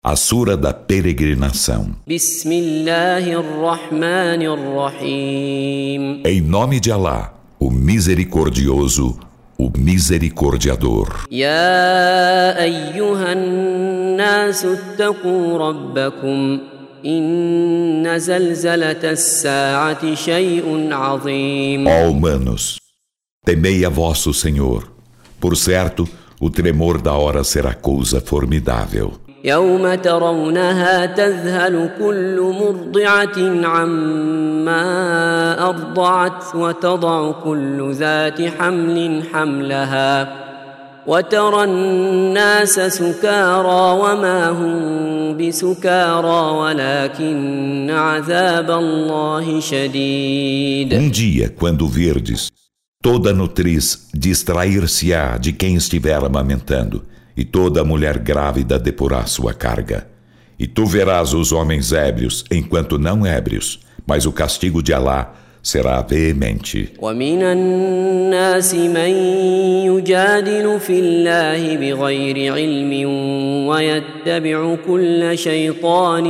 A Sura da Peregrinação. Bismillahirrahmanirrahim. Em nome de Alá, o Misericordioso, o Misericordiador. Ya ayyuhan nasu attaqu rabbakum. Inna zalzalata as-sa'ati shay'un 'azim. Ó humanos, temei a vosso Senhor. Por certo, o tremor da hora será coisa formidável. يوم ترونها تذهل كل مرضعة عما أرضعت وتضع كل ذات حمل حملها وترى الناس سكارى وما هم بسكارى ولكن عذاب الله شديد. Dia, quando virdes, toda nutriz distrair-se-á de quem estiver amamentando, e toda mulher grávida depurá sua carga. E tu verás os homens ébrios enquanto não ébrios, mas o castigo de Alá será veemente. ومن الناس من يجادل في الله بغير علم ويتبع كل شيطان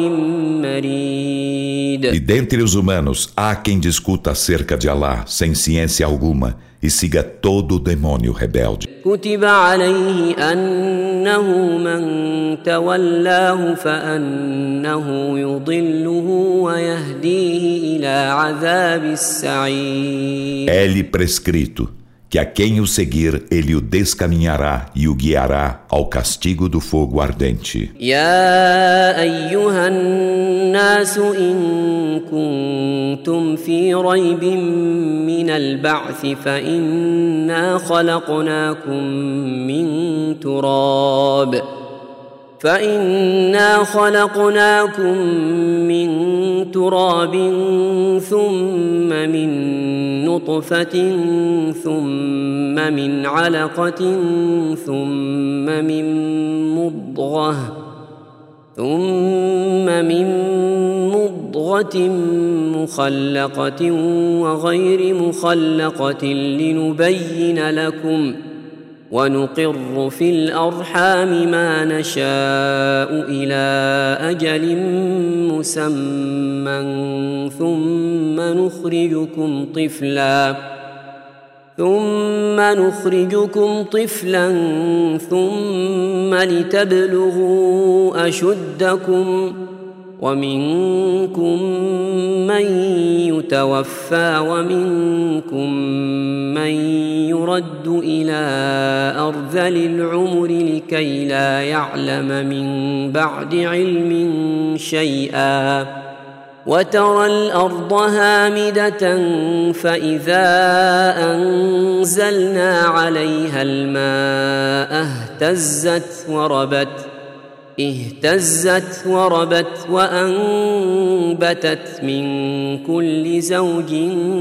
مريد. E dentre os humanos há quem discuta acerca de Alá sem ciência alguma e siga todo demônio rebelde. كتب عليه أنه من تولاه فأنه يضله ويهديه إلى عذاب السعير. É-lhe prescrito que a quem o seguir ele o descaminhará e o guiará ao castigo do fogo ardente. يا أيها الناس إن كنتم في ريب من البعث فإنا خلقناكم من تراب ثم من نطفة ثم من علقة ثم من مضغة مخلقة وغير مخلقة لنبين لكم ونقر في الأرحام ما نشاء إلى أجل مسمى ثم نخرجكم طفلا ثم لتبلغوا أشدكم ومنكم من يتوفى ومنكم من يرد إلى أرذل العمر لكي لا يعلم من بعد علم شيئا وترى الأرض هامدة فإذا أنزلنا عليها الماء اهتزت وربت وأنبتت من كل زوج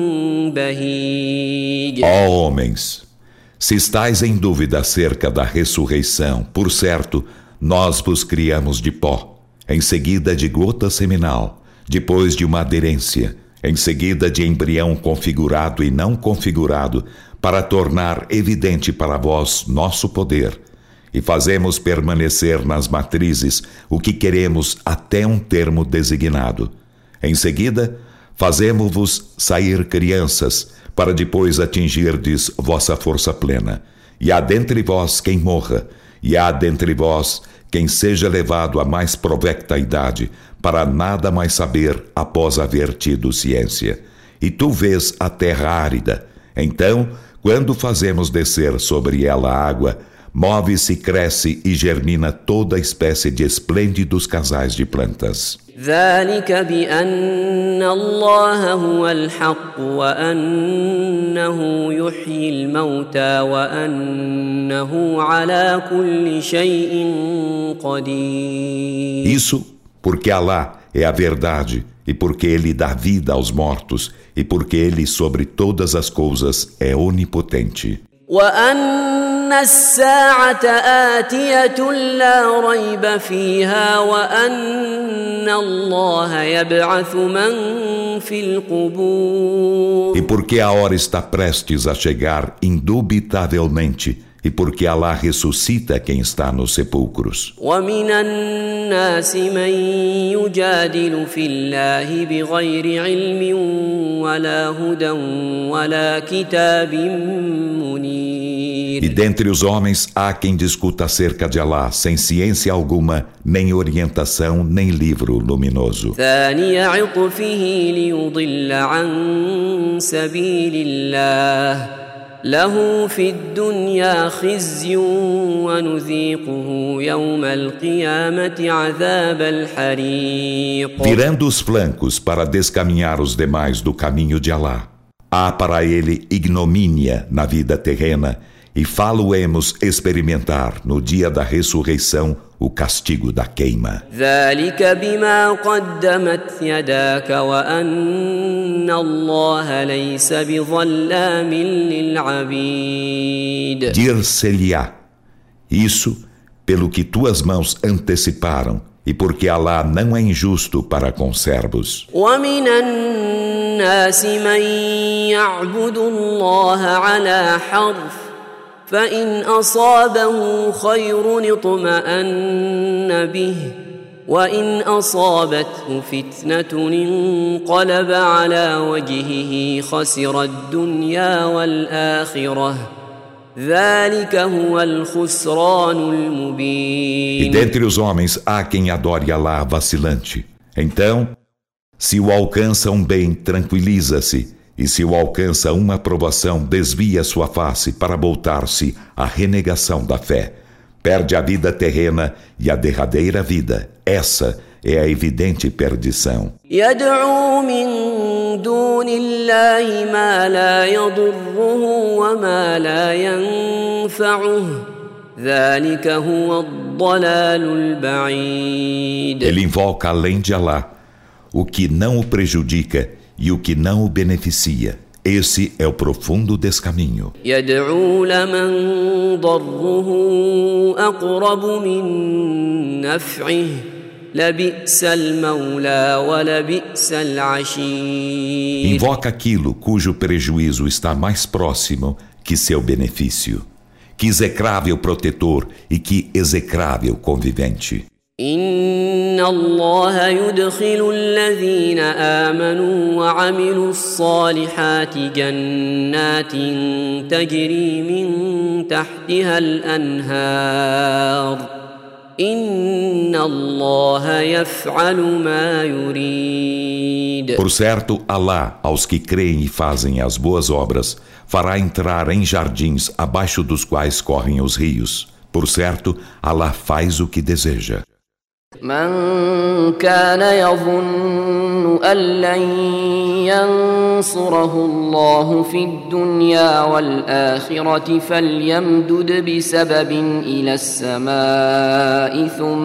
بهيج. Ó homens, se estáis em dúvida acerca da ressurreição, por certo, nós vos criamos de pó, em seguida de gota seminal, depois de uma aderência, em seguida de embrião configurado e não configurado, para tornar evidente para vós nosso poder. E fazemos permanecer nas matrizes o que queremos até um termo designado. Em seguida, fazemos-vos sair crianças, para depois atingirdes vossa força plena. E há dentre vós quem morra, e há dentre vós quem seja levado à mais provecta idade, para nada mais saber após haver tido ciência. E tu vês a terra árida. Então, quando fazemos descer sobre ela água, move-se, cresce e germina toda espécie de esplêndidos casais de plantas. ذلك بأن الله هو الحق وأنه يحيي الموتى وأنه على كل شيء قدير. Isso porque Alá é a verdade e porque Ele dá vida aos mortos e porque Ele sobre todas as coisas é onipotente. وأن الساعة آتية لا ريب فيها وأن الله يبعث من في القبور. E porque a hora está prestes a chegar indubitavelmente e porque Alá ressuscita quem está nos sepulcros. ومن الناس من يجادل في الله بغير علم ولا هدى ولا كتاب منير. E dentre os homens há quem discuta acerca de Alá sem ciência alguma, nem orientação, nem livro luminoso. ثاني عطفه ليضل عن سبيل الله له في الدنيا خزي ونذيقه يوم القيامة عذاب الحريق. Virando os flancos para descaminhar os demais do caminho de Alá, há para ele ignomínia na vida terrena, e fá-lo-emos experimentar no dia da ressurreição o castigo da queima. ذلك بما قدمت يداك وأن الله ليس بظلام للعبيد. Dir-se-lhe-á, isso pelo que tuas mãos anteciparam, e porque Alá não é injusto para com servos. ومن الناس من يعبد الله على حرف فإن أصابه خير اطمأن به وإن أصابته فتنة انقلب على وجهه خسر الدنيا والآخرة ذلك هو الخسران المبين. E dentre os homens há quem adore Alá vacilante. Então, se o alcança um bem, tranquiliza-se. E se o alcança uma aprovação, desvia sua face para voltar-se à renegação da fé. Perde a vida terrena e a derradeira vida. Essa é a evidente perdição. يدعو من دون الله ما لا يضره وما لا ينفعه ذلك هو الضلال البعيد. Ele invoca além de Alá o que não o prejudica e o que não o beneficia. Esse é o profundo descaminho. يدعو لمن ضره أقرب من نفعه لبئس المولى ولبئس العشير. Invoca aquilo cujo prejuízo está mais próximo que seu benefício. Que execrável protetor e que execrável convivente. إن الله يدخل الذين آمنوا وعملوا الصالحات جنات تجري من تحتها الأنهار إن الله يفعل ما يريد. Por certo, Alá, aos que creem e fazem as boas obras, fará entrar em jardins abaixo dos quais correm os rios. Por certo, Alá faz o que deseja. من كان يظن أن لن ينصره الله في الدنيا والآخرة فليمدد بسبب إلى السماء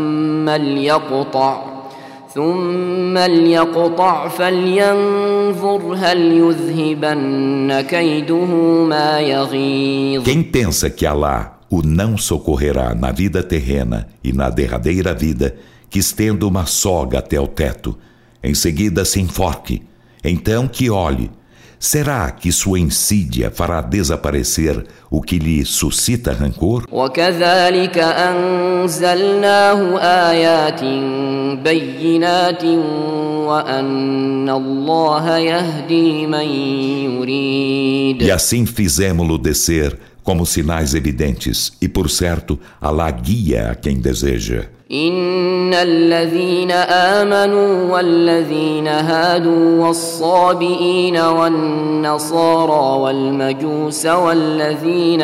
ثم ليقطع فلينظر هل يذهبن كيده ما يغيظ. Quem pensa que Alá o não socorrerá na vida terrena e na derradeira vida, que estenda uma soga até o teto, em seguida se enforque, então que olhe, será que sua insídia fará desaparecer o que lhe suscita rancor? وكذلك أنزلناه آيات بينات وأن الله يهدي من يريد. E assim fizemo-lo descer como sinais evidentes, e por certo, Alá guia a quem deseja. إن الذين آمنوا والذين هادوا والصابئين والنصارى والمجوس والذين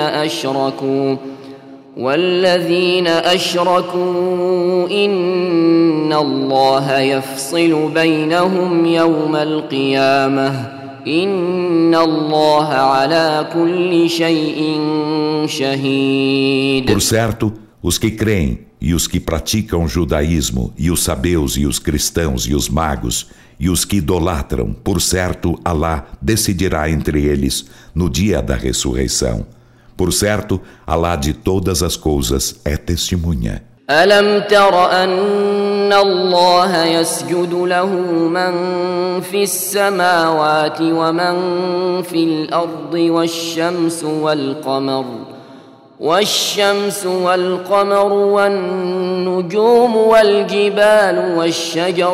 أشركوا إن الله يفصل بينهم يوم القيامة إن الله على كل شيء شهيد. Por certo, os que creem e os que praticam o judaísmo e os sabeus e os cristãos e os magos e os que idolatram, por certo, Alá decidirá entre eles no dia da ressurreição. Por certo, Alá de todas as coisas é testemunha. ألم تر أن الله يسجد له من في السماوات ومن في الأرض والشمس والشمس والقمر والنجوم والجبال والشجر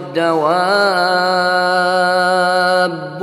والدواب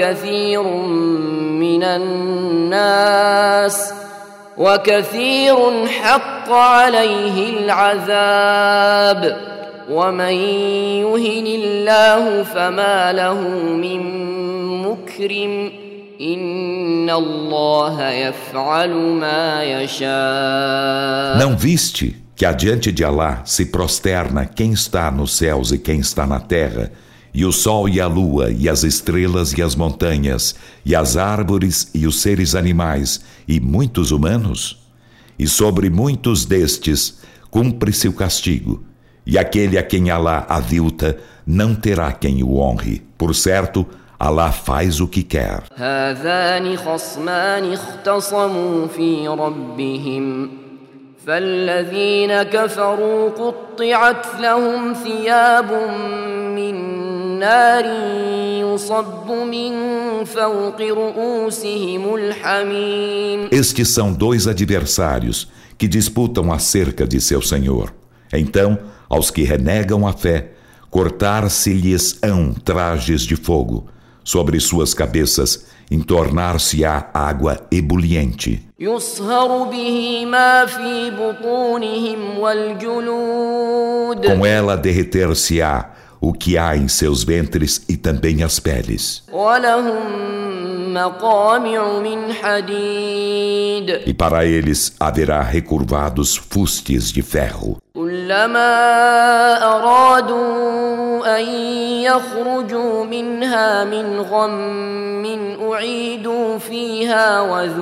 وكثير حق عليه العذاب ومن يهن الله فما له من مكرم إن الله يفعل ما يشاء. Não viste que adiante de Alá se prosterna quem está nos céus e quem está na terra, e o sol e a lua, e as estrelas e as montanhas, e as árvores e os seres animais, e muitos humanos? E sobre muitos destes cumpre-se o castigo, e aquele a quem Alá avilta não terá quem o honre. Por certo, Alá faz o que quer. هذان خصمان اختصموا في ربهم فالذين كفروا قطعت لهم ثياب من نار يصب من فوق رؤوسهم الحميم. Estes são dois adversários que disputam acerca de seu Senhor. Então, aos que renegam a fé, cortar-se-lhes-ão trajes de fogo. Sobre suas cabeças entornar-se-á água ebuliente. يصهر به ما في بطونهم والجلود. Com ela derreter-se-á o que há em seus ventres e também as peles. ولهم مقامع من حديد. E para eles haverá recurvados fustes de ferro. كلما أرادوا أن يخرجوا منها من غم أعيدوا فيها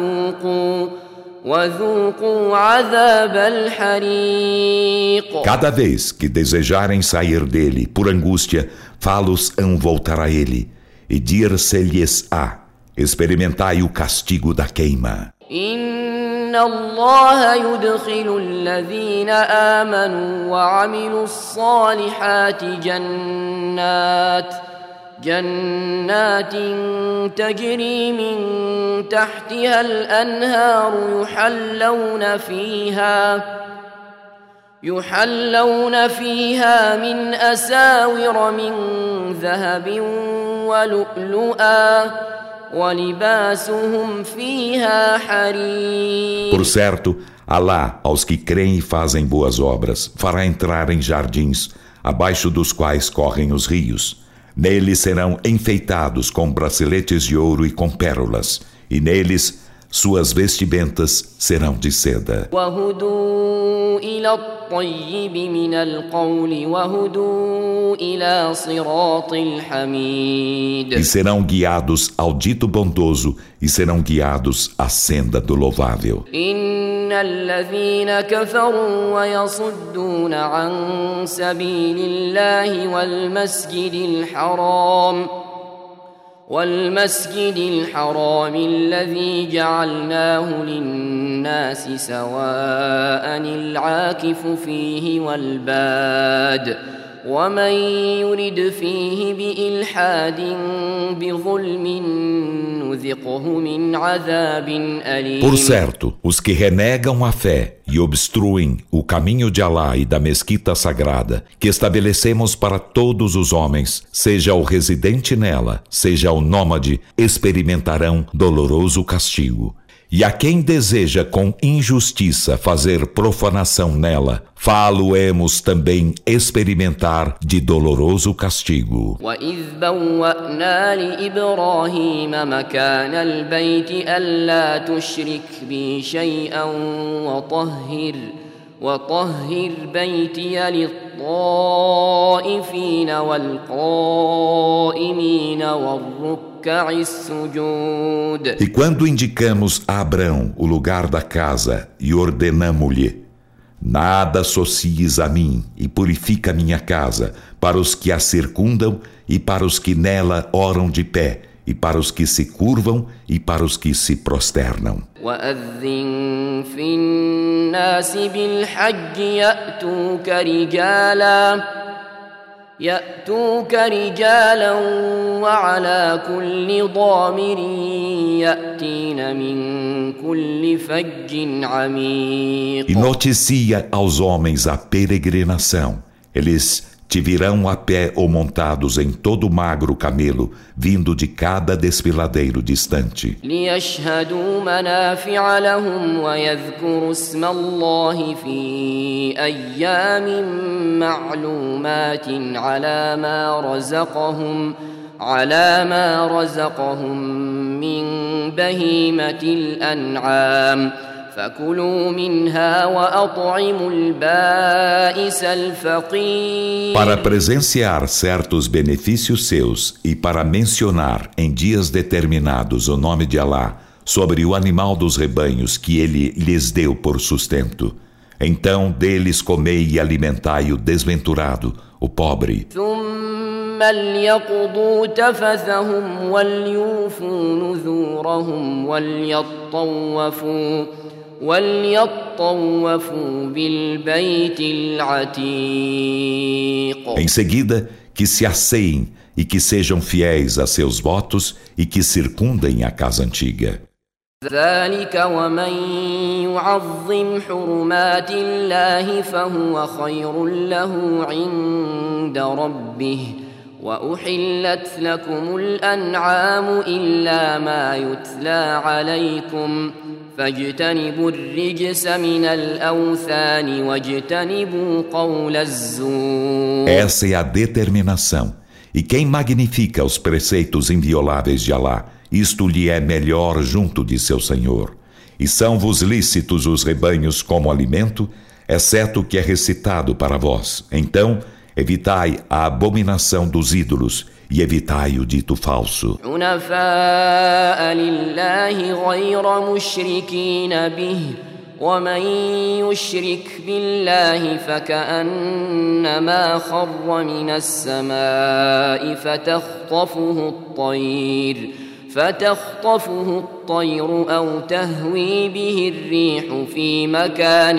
وذوقوا عذاب الحريق. Cada vez que desejarem sair dele por angústia, fá-los-ão voltar a ele, e dir-se-lhes-á: experimentai o castigo da queima. إن الله يدخل الذين آمنوا وعملوا الصالحات جنات تجري من تحتها الأنهار يحلون فيها من أساور من ذهب ولؤلؤا وَلِبَاسُهُمْ فِيهَا حَرِيرٌ. Por certo, Alá, aos que creem e fazem boas obras, fará entrar em jardins, abaixo dos quais correm os rios. Neles serão enfeitados com braceletes de ouro e com pérolas, e neles suas vestimentas serão de seda. وَهُدُوا إِلَى الطَّيِّبِ مِنَ الْقَوْلِ وَهُدُوا إِلَى صِرَاطِ الْحَمِيدِ. E serão guiados ao dito bondoso, e serão guiados à senda do louvável. إِنَّ الَّذِينَ كَفَرُوا وَيَصُدُّونَ عَن سَبِيلِ اللَّهِ والمسجد الحرام الذي جعلناه للناس سواء العاكف فيه والباد ومن يرد فيه بإلحاد بظلم نذقه من عذاب أليم. Por certo, os que renegam a fé e obstruem o caminho de Alá e da mesquita sagrada, que estabelecemos para todos os homens, seja o residente nela, seja o nômade, experimentarão doloroso castigo. E a quem deseja com injustiça fazer profanação nela, fá-lo-emos também experimentar de doloroso castigo. وَإِذْ بَوَّأْنَا لِإِبْرَاهِيمَ مَكَانَ الْبَيْتِ أَلَّا تُشْرِكْ بِي شَيْئًا وَطَهِّرْ بَيْتِيَ لِلطَّائِفِينَ وَالْقَائِمِينَ وَالرُّكَّعِ السُّجُودِ. E quando indicamos a Abrão o lugar da casa e ordenamo-lhe: nada associes a mim e purifica minha casa, para os que a circundam e para os que nela oram de pé, e para os que se curvam e para os que se prosternam. وَأَذِّن فِي النَّاسِ بِالْحَجِّ يَأْتُوكَ يأتوك رجالا وعلى كل ضامر يأتين من كل فج عميق. E noticia aos homens a peregrinação. Eles te virão a pé ou montados em todo magro camelo, vindo de cada desfiladeiro distante. ليشهدوا منافع لهم ويذكروا اسم الله في أيام معلومات على ما رزقهم من بهيمة الأنعام فكلوا منها وأطعموا البائس الفقير. Para presenciar certos benefícios seus e para mencionar em dias determinados o nome de Alá sobre o animal dos rebanhos que ele lhes deu por sustento. Então deles comei e alimentai o desventurado, o pobre. ثم ليقضوا تفثهم وليوفوا نذورهم وليطوفوا بالبيت العتيق. Em seguida, que se asseiem e que sejam fiéis a seus votos e que circundem a casa antiga. ذلك ومن يعظم حرمات الله فهو خير له عند ربه وأحلت لكم الأنعام إلا ما يتلى عليكم فاجتنبوا الرجس من الأوثان واجتنبوا قول الزور. Essa é a determinação. E quem magnifica os preceitos invioláveis de Alá, isto lhe é melhor junto de seu Senhor. E são-vos lícitos os rebanhos como alimento, exceto o que é recitado para vós. Então, evitai a abominação dos ídolos e evitai o dito falso. حنفاء لله غير مشركين به ومن يشرك بالله فكأنما خر من السماء فتخطفه الطير أو تهوي به الريح في مكان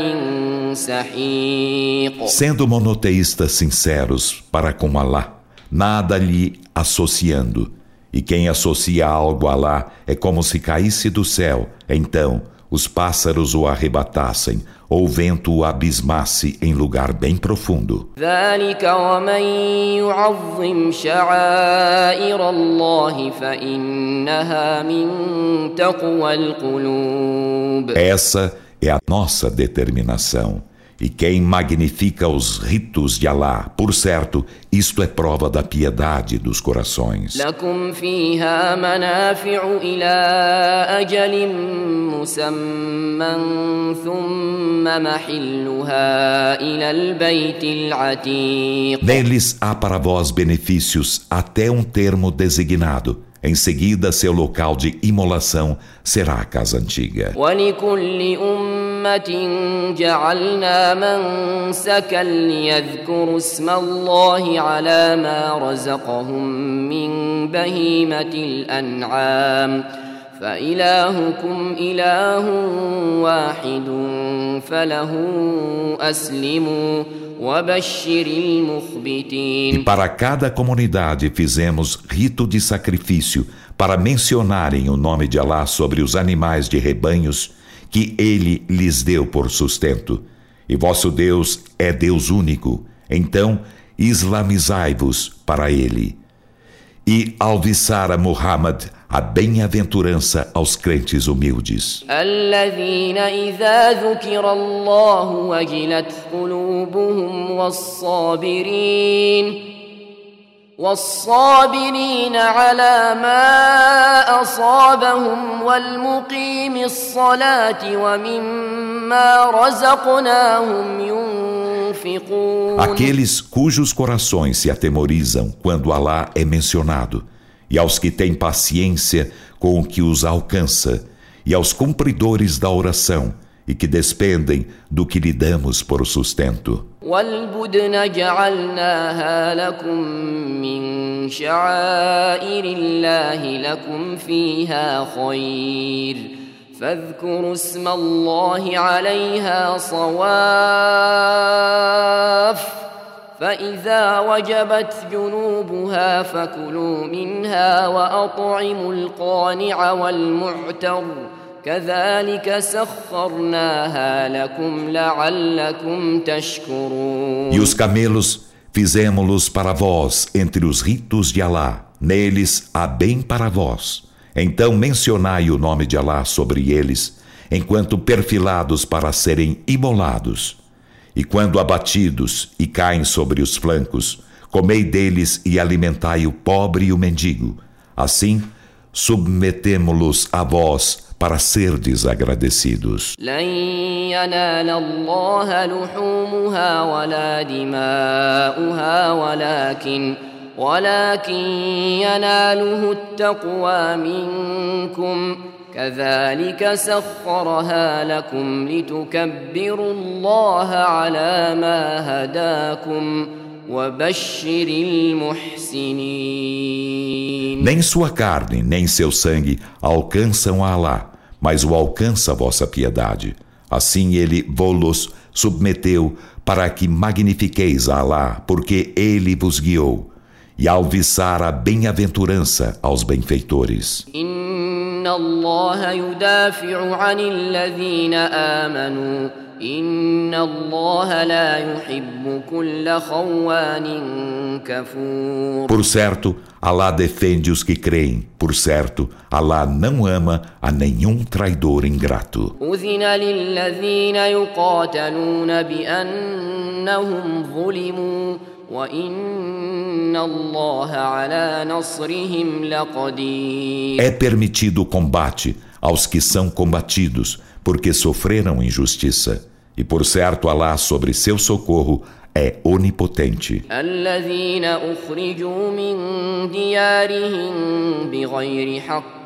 سحيق. Sendo monoteístas sinceros para com Alá, nada lhe associando, e quem associa algo a Alá é como se caísse do céu, então os pássaros o arrebatassem, ou o vento o abismasse em lugar bem profundo. ذلك ومن يعظم شعائر الله فإنها من تقوى القلوب. Essa é a nossa determinação. E quem magnifica os ritos de Alá, por certo, isto é prova da piedade dos corações. لكم فيها منافع إلى أجل مسمى ثم محلها إلى البيت العتيق. Neles há para vós benefícios até um termo designado. Em seguida, seu local de imolação será a casa antiga. ولكل أمة جعلنا منسكا ليذكروا اسم الله على ما رزقهم من بهيمة الأنعام فإلهكم إله واحد فله أسلموا وبشر المخبتين. E para cada comunidade fizemos rito de sacrifício para mencionarem o nome de Alá sobre os animais de rebanhos que ele lhes deu por sustento. E vosso Deus é Deus único, então islamizai-vos para ele. E alviçara Muhammad a bem-aventurança aos crentes humildes. الذين إذا ذكر الله وجلت قلوبهم والصابرين على ما أصابهم والمقيم الصلاة ومما رزقناهم ينفقون. Aqueles cujos corações se atemorizam quando Alá é mencionado, e aos que têm paciência com o que os alcança, e aos cumpridores da oração, e que despendem do que lhe damos por sustento. والبدن جعلناها لكم من شعائر الله لكم فيها خير فاذكروا اسم الله عليها صواف فإذا وجبت جنوبها فكلوا منها وأطعموا القانع والمعتر كذلك سخرناها لكم لعلكم تشكرون. E os camelos fizemo-los para vós entre os ritos de Alá. Neles há bem para vós. Então mencionai o nome de Alá sobre eles, enquanto perfilados para serem imolados. E quando abatidos e caem sobre os flancos, comei deles e alimentai o pobre e o mendigo. Assim, submetemo-los a vós para serdes agradecidos. لن ينال الله لحومها ولا دماؤها ولكن يناله التقوى منكم كذلك سخرها لكم لتكبروا الله على ما هداكم وبشر المحسنين. Nem sua carne, nem seu sangue alcançam a Alá, mas o alcança a vossa piedade. Assim ele vô-los submeteu para que magnifiqueis a Alá, porque ele vos guiou, e alviçar a bem-aventurança aos benfeitores. إن الله يدافع عن الذين آمنوا إن الله لا يحب كل خوان كفور. Por certo, Alá defende os que creem. Por certo, Alá não ama a nenhum traidor ingrato. أذن للذين يقاتلون بأنهم ظلموا وإن الله على نصرهم لقدير. É permitido o combate aos que são combatidos, porque sofreram injustiça. E por certo, Alá sobre seu socorro é onipotente. الذين أخرجوا من ديارهم بغير حق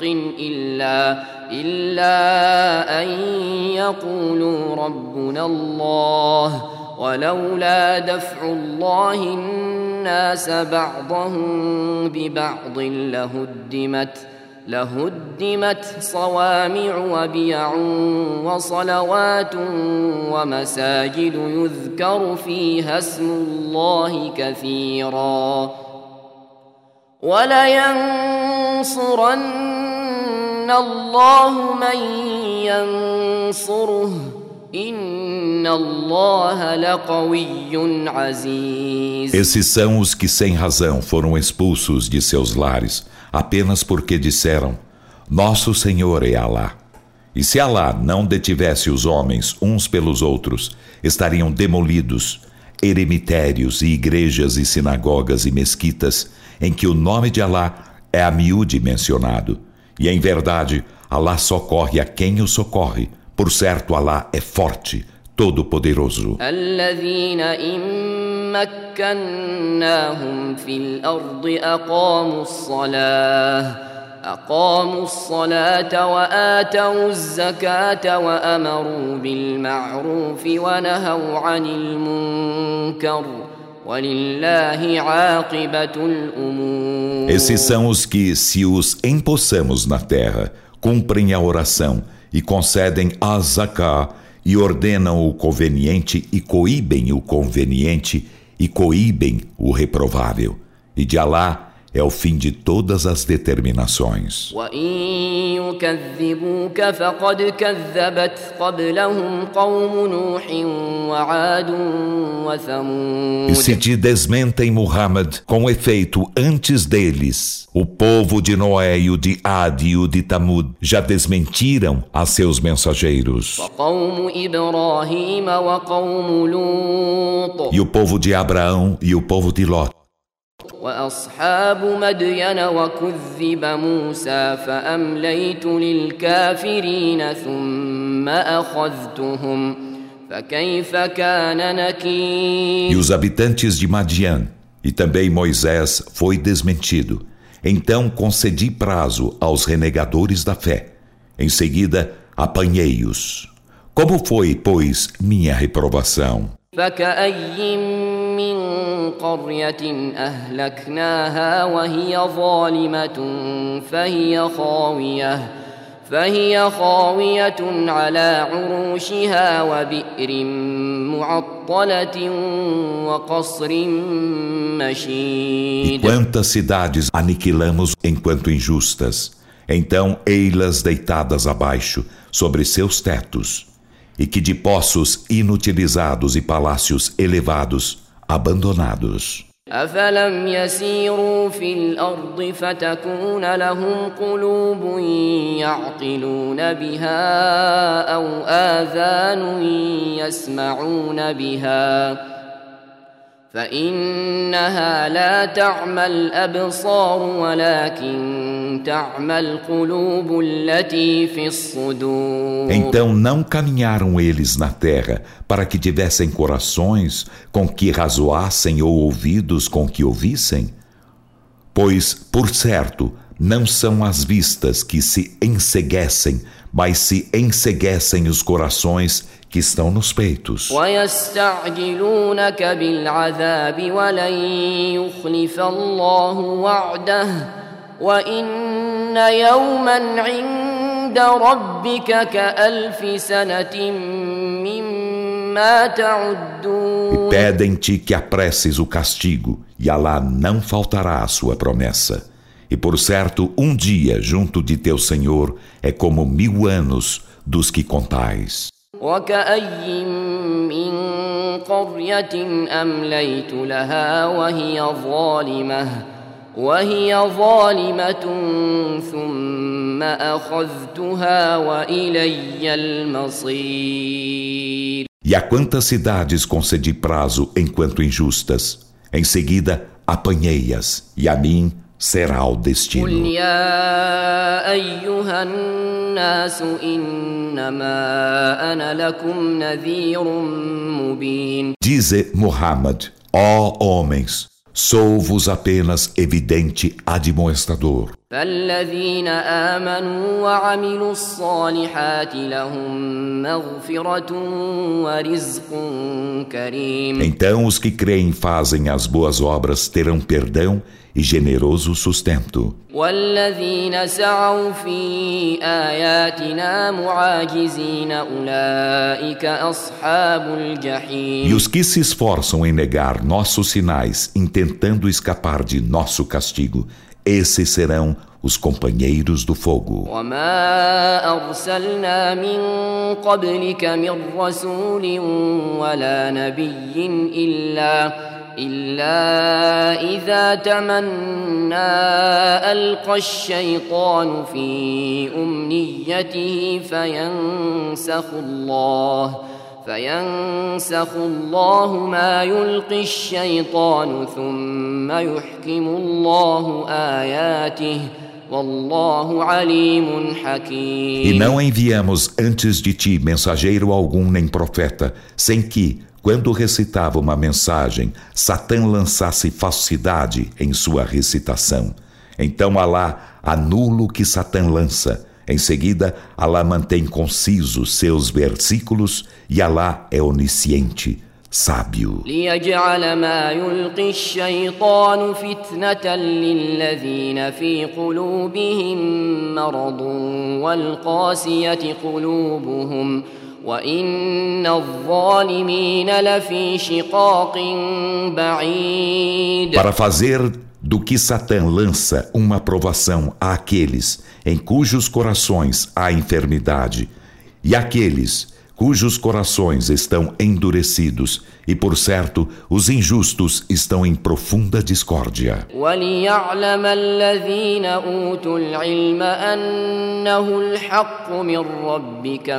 إلا أن يقولوا ربنا الله ولولا دفع الله الناس بعضهم ببعض لهدمت صوامع وبيع وصلوات ومساجد يذكر فيها اسم الله كثيرا ولينصرن الله من ينصره إن الله لقوي عزيز. Esses são os que sem razão foram expulsos de seus lares, apenas porque disseram: Nosso Senhor é Alá. E se Alá não detivesse os homens uns pelos outros, estariam demolidos eremitérios e igrejas e sinagogas e mesquitas em que o nome de Alá é a miúde mencionado. E em verdade, Alá socorre a quem o socorre. Por certo, Alá é forte, todo-poderoso. الذين إن مكناهم في الأرض أقاموا الصلاة وآتوا الزكاة وأمروا بالمعروف ونهوا عن المنكر ولله عاقبة الأمور. Esses são os que, se os empossamos na terra, cumprem a oração e concedem a zaká e ordenam o conveniente e coíbem o conveniente e coíbem o reprovável. E de Alá é o fim de todas as determinações. وَإِن يُكَذِّبُوكَ فَقَدْ كَذَّبَتْ قَبْلَهُمْ قَوْمُ نُوحٍ وَعَادٌ وَثَمُودَ. E se te desmentem, Muhammad, com efeito, antes deles, o povo de Noé e o de Ad e o de Tamud já desmentiram a seus mensageiros. وَقَوْمُ إِبْرَاهِيمَ وَقَوْمُ لُوطٍ. E o povo de Abraão e o povo de Ló. وأصحاب مدين وكذب موسى فأمليت للكافرين ثم أخذتهم فكيف كان نكير. E os habitantes de Madian, e também Moisés foi desmentido. Então concedi prazo aos renegadores da fé. Em seguida, apanhei-os. Como foi, pois, minha reprovação? فكأي من قرية أهلكناها وهي ظالمة فهي خاوية على عروشها وبئر معطلة وقصر E مشيد. quantas cidades aniquilamos enquanto injustas? Então ei-las deitadas abaixo, sobre seus tetos, e que de poços inutilizados e palácios elevados, abandonados. أفلم يسيروا في الأرض فتكون لهم قلوب يعقلون بها أو آذان يسمعون بها فإنها لا تعمى الأبصار ولكن تعمى القلوب التي في الصدور. Então não caminharam eles na terra para que tivessem corações com que razoassem ou ouvidos com que ouvissem? Pois, por certo, não são as vistas que se enceguecem, mas se enceguecem os corações que estão nos peitos. ويستعجلونك بالعذاب ولن يخلف الله وعده وإن يوما عند ربك كألف سنة مما تعدون. Pedem-te que apresses o castigo, e Alá não faltará a sua promessa. E por certo, um dia junto de teu Senhor é como 1000 anos dos que contais. وكأي من قرية أمليت لها وهي ظالمة ثم أخذتها وإلي المصير. E a quantas cidades concedi prazo enquanto injustas? Em seguida, apanhei-as, e a mim será o قل destino. يا أيها الناس إنما أنا لكم نذير مبين. Dize Muhammad, ó homens, sou-vos apenas evidente admoestador. فالذين آمنوا وعملوا الصالحات لهم مغفرة ورزق كريم. Então os que creem e fazem as boas obras terão perdão e generoso sustento. والذين سعوا في آياتنا معاجزين أولئك أصحاب E الجحيم. os que se esforçam em negar nossos sinais, intentando escapar de nosso castigo, esses serão os companheiros do fogo. وما أرسلنا من قبلك من رسول ولا نبي إلا إذا تمنى ألقى الشيطان في أمنيته فينسخ الله ما يلقي الشيطان ثم يحكم الله آياته والله عليم E حكيم. não enviamos antes de ti mensageiro algum nem profeta, sem que, quando recitava uma mensagem, Satã lançasse falsidade em sua recitação. Então Alá anula o que Satã lança. Em seguida, Alá mantém concisos seus versículos e Alá é onisciente, sábio. ليجعل ما يلقي الشيطان فتنة للذين في قلوبهم مرض والقاسية قلوبهم وإن الظالمين لفي شقاق بعيد. Para fazer do que Satã lança uma provação àqueles em cujos corações há enfermidade e àqueles cujos corações estão endurecidos, e por certo os injustos estão em profunda discórdia. وليعلم الذين أوتوا العلم أنه الحق من ربك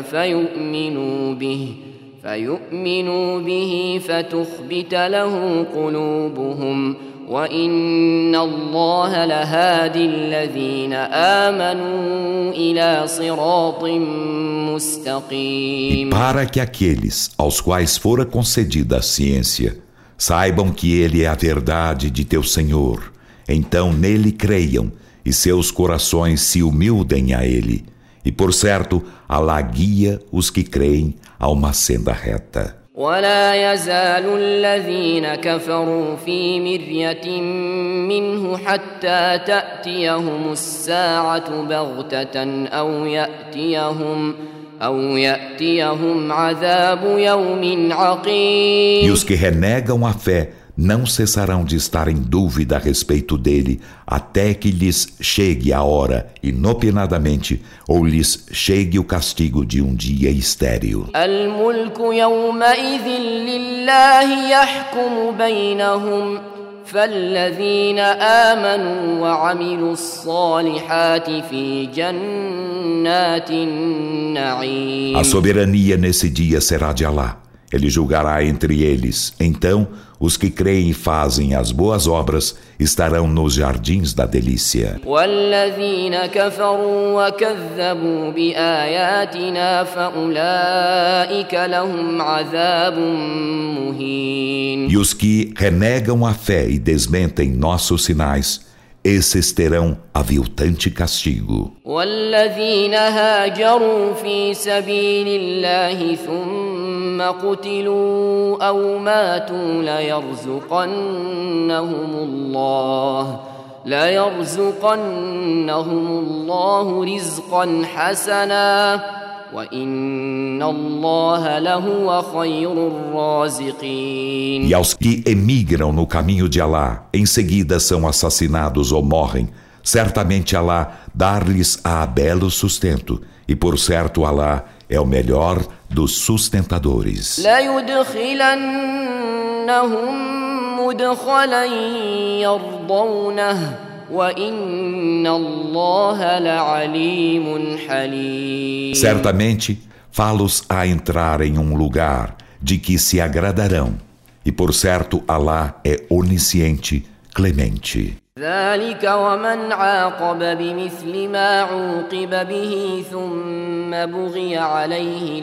فيؤمنوا به فتخبت له قلوبهم وإن الله لهادي الذين آمنوا إلى صراط مستقيم. E para que aqueles aos quais fora concedida a ciência saibam que ele é a verdade de teu Senhor, então nele creiam e seus corações se humildem a ele. E por certo, Alá guia os que creem a uma senda reta. ولا يزال الذين كفروا في مرية منه حتى تأتيهم الساعة بغتة أو يأتيهم عذاب يوم عقيم. E os que renegam a fé não cessarão de estar em dúvida a respeito dele, até que lhes chegue a hora, inopinadamente, ou lhes chegue o castigo de um dia estéril. الملك يومئذ لله يحكم بينهم فالذين آمنوا وعملوا الصالحات في جنات النعيم. A soberania nesse dia será de Alá. Ele julgará entre eles. Então, os que creem e fazem as boas obras estarão nos jardins da delícia. والذين كفروا وكذبوا بآياتنا فأولئك لهم عذاب مهين. E os que renegam a fé e desmentem nossos sinais, esses terão aviltante castigo. والذين هاجروا في سبيل الله ثم قتلوا أو ماتوا ليرزقنهم الله رزقا حسنا وإن الله لهو خير الرازقين. E aos que emigram no caminho de Alá, em seguida são assassinados ou morrem, certamente Alá dar-lhes-á belo sustento, e por certo Alá é o melhor dos sustentadores. ليدخلنهم مدخلا يرضونه وإن الله لعليم حليم. Certamente, fá-los a entrar em um lugar de que se agradarão, e por certo Alá é onisciente, clemente. ذلك ومن عاقب بمثل ما عوقب به ثم بغي عليه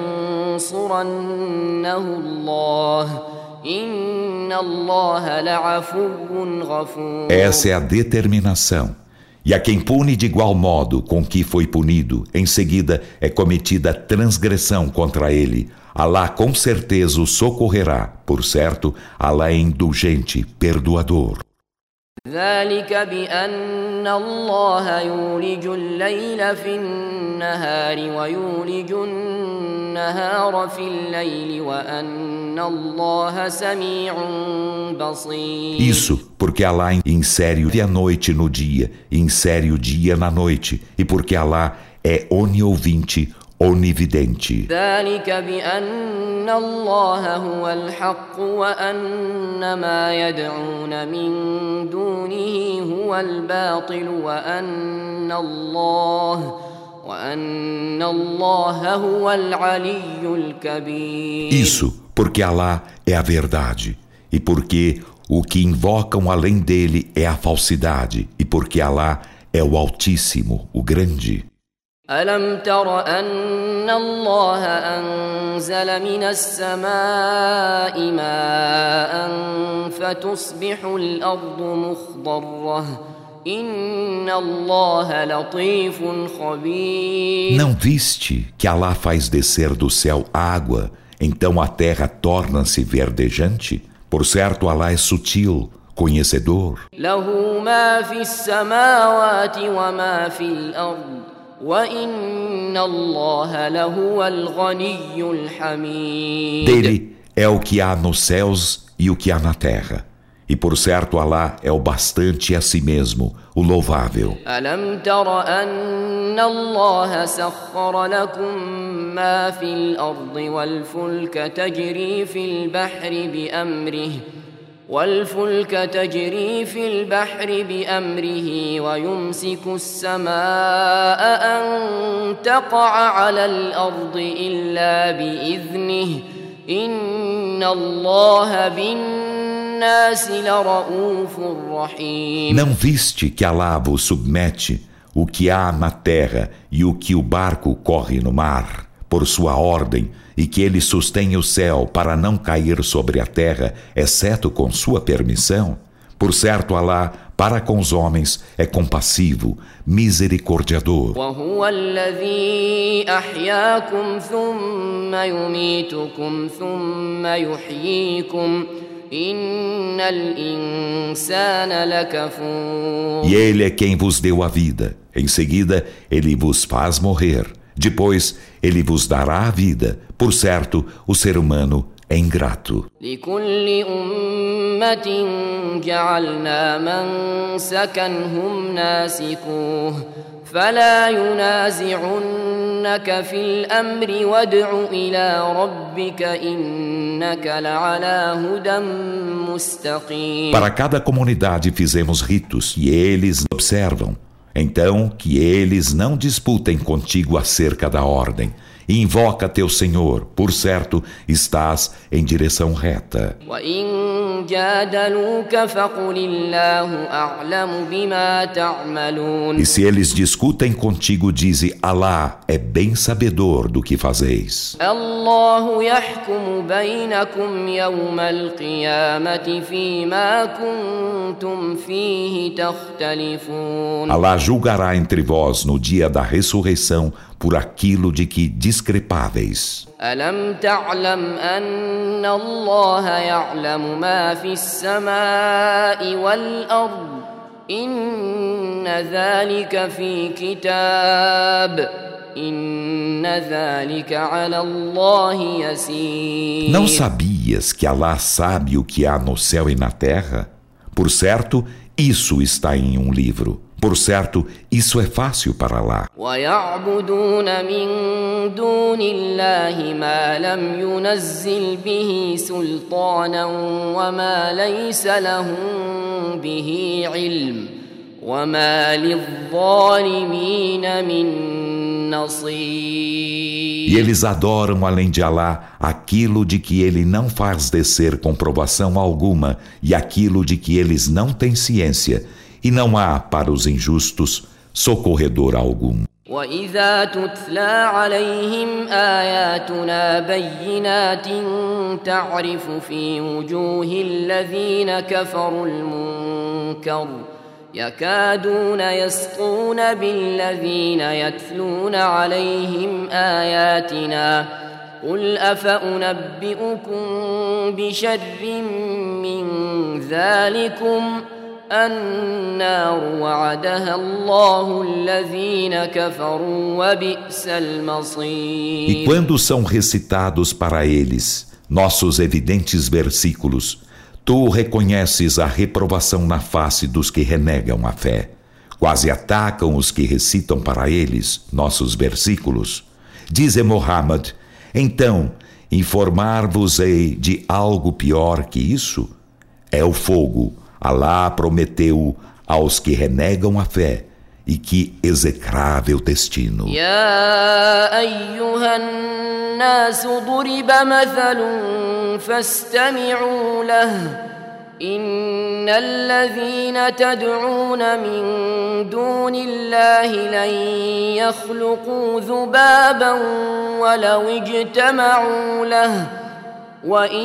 لينصرنه الله إن الله لعفو غفور. Essa é a determinação. E a quem pune de igual modo com que foi punido, em seguida é cometida transgressão contra ele, Alá com certeza o socorrerá. Por certo, Alá é indulgente, perdoador. ذلك بأن الله يولج الليل في النهار ويولج النهار في الليل وأن الله سميع بصير. Isso porque Alá insere a noite no dia e insere o dia na noite, e porque Alá é oniouvinte, onividente. ذلك بأن الله هو الحق وأن ما يدعون من دونه هو الباطل وأن الله هو العلي الكبير. Isso porque Alá é a verdade, e porque o que invocam além dele é a falsidade, e porque Alá é o Altíssimo, o Grande. ألم تر أن الله أنزل من السماء ماء فتصبح الأرض مخضرة إن الله لطيف خبير. Não viste que Alá faz descer do céu água, então a terra torna-se verdejante? Por certo, Alá é sutil, conhecedor. له ما في السماوات وما في الأرض وإن الله لهو الغني الحميد. Dele é o que há nos céus e o que há na terra. E por certo Alá é o bastante a si mesmo, o louvável. ألم تر أن الله سخر لكم ما في الأرض والفلك تجري في البحر بأمره ويمسك السماء أن تقع على الأرض إلا بإذنه إن الله بالناس لرؤوف رحيم. Não viste que Alá vos submete o que há na terra e o que o barco corre no mar, por sua ordem, e que ele sustém o céu para não cair sobre a terra, exceto com sua permissão? Por certo, Alá, para com os homens, é compassivo, misericordiador. وهو الذي أحياكم ثم يميتكم ثم يحييكم إن الإنسان لكفور. E ele é quem vos deu a vida. Em seguida, ele vos faz morrer. Depois, ele vos dará a vida. Por certo, o ser humano é ingrato. لكل أمة جعلنا منسكا هم ناسكوه فلا ينازعنك في الأمر وادع إلى ربك إنك لعلى هدى مستقيم. Para cada comunidade fizemos ritos e eles observam. Então, que eles não disputem contigo acerca da ordem. E invoca teu Senhor, por certo, estás em direção reta. وإن جادلوك فقل الله أعلم بما تعملون. E se eles discutem contigo, dize: Alá é bem sabedor do que fazeis. الله يحكم بينكم يوم القيامة فيما كنتم فيه تختلفون. Alá julgará entre vós no dia da ressurreição por aquilo de que discrepáveis. ألم تعلم أن الله يعلم ما في السماء والأرض إن ذلك في كتاب إن ذلك على الله يسير. Não sabias que Alá sabe o que há no céu e na terra? Por certo, isso está em um livro. Por certo, isso é fácil para Alá. ويعبدون من دون الله ما لم ينزل به سلطانا وما ليس لهم به علم وما للظالمين من نصير. E eles adoram além de Alá aquilo de que ele não faz descer comprovação alguma e aquilo de que eles não têm ciência. E não há para os injustos socorredor algum. وإذا تتلى عليهم آياتنا بينات تعرف في وجوه الذين كفروا المنكر يكادون يسطون بالذين يتلون عليهم آياتنا قل أفأنبئكم بشر من ذلكم النار وعدها الله الذين كفروا وبئس المصير. E quando são recitados para eles nossos evidentes versículos, tu reconheces a reprovação na face dos que renegam a fé. Quase atacam os que recitam para eles nossos versículos. Dize Muhammad: então, informar-vos-ei de algo pior que isso? É o fogo. Alá prometeu aos que renegam a fé, e que execrável destino. يا أيها الناس ضرب مثل فاستمعوا له إن الذين تدعون من دون الله لن يخلقوا ذبابا ولو اجتمعوا له وإن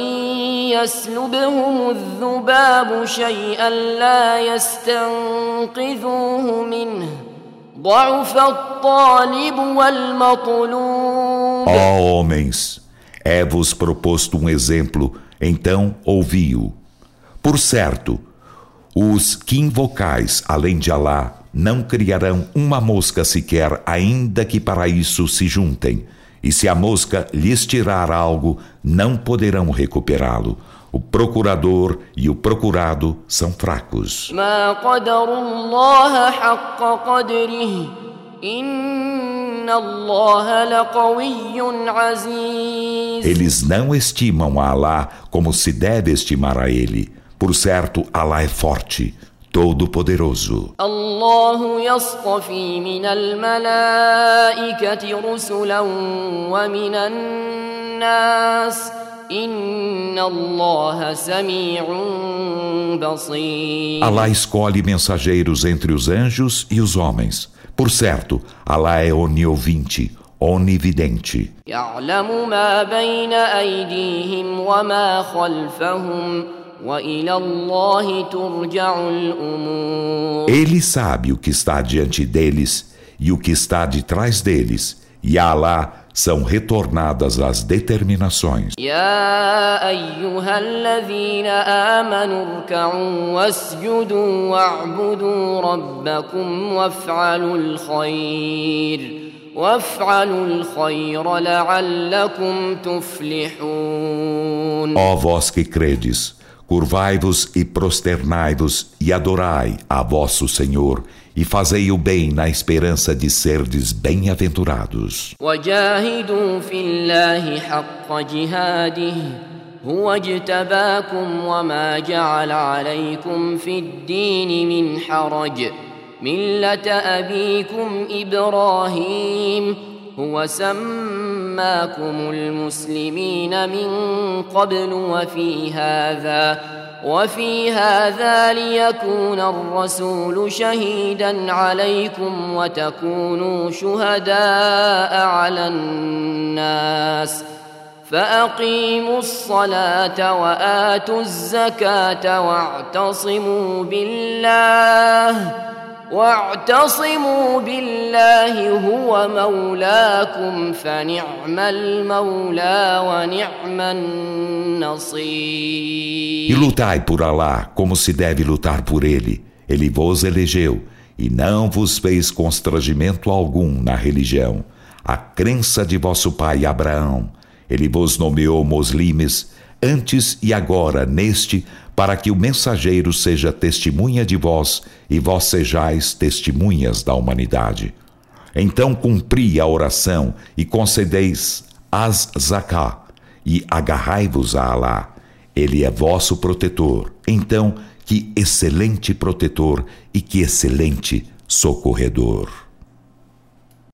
يسلبهم الذباب شيئا لا يستنقذوه منه ضعف الطالب والمطلوب. Ó homens, é-vos proposto um exemplo, então ouvi-o. Por certo, os que invocais além de Alá não criarão uma mosca sequer, ainda que para isso se juntem. E se a mosca lhes tirar algo, não poderão recuperá-lo. O procurador e o procurado são fracos. ما قدروا الله حق قدره إن الله لقوي عزيز. Eles não estimam a Alá como se deve estimar a ele. Por certo, Alá é forte, todo-poderoso. الله يصطفي من الملائكة رسلا ومن الناس إن الله سميع بصير. Alá escolhe mensageiros entre os anjos e os homens. Por certo, Alá é oniovinte, onividente. يعلم ما بين أيديهم وما خلفهم وإلى الله ترجع الأمور. Ele sabe o que está diante deles e o que está de trás deles, e a Alá são retornadas as determinações. يا أيها الذين آمنوا اركعوا واسجدوا واعبدوا ربكم وافعلوا الخير وافعلوا الخير لعلكم تفلحون. Ó vós que credes, curvai-vos e prosternai-vos e adorai a vosso Senhor e fazei o bem na esperança de serdes bem-aventurados. وجاهدوا في الله حق جهاده هو اجتباكم وما جعل عليكم في الدين من حرج ملة أبيكم إبراهيم هو سماكم المسلمين من قبل وفي هذا ليكون الرسول شهيدا عليكم وتكونوا شهداء على الناس فأقيموا الصلاة وآتوا الزكاة واعتصموا بالله هو مولاكم فنعم المولى ونعم النصير. E lutai por Alá como se deve lutar por Ele. Ele vos elegeu e não vos fez constrangimento algum na religião. A crença de vosso pai Abraão. Ele vos nomeou muslimes antes e agora neste, para que o mensageiro seja testemunha de vós e vós sejais testemunhas da humanidade. Então cumpri a oração e concedeis as zaká e agarrai-vos a Alá. Ele é vosso protetor. Então, que excelente protetor e que excelente socorredor.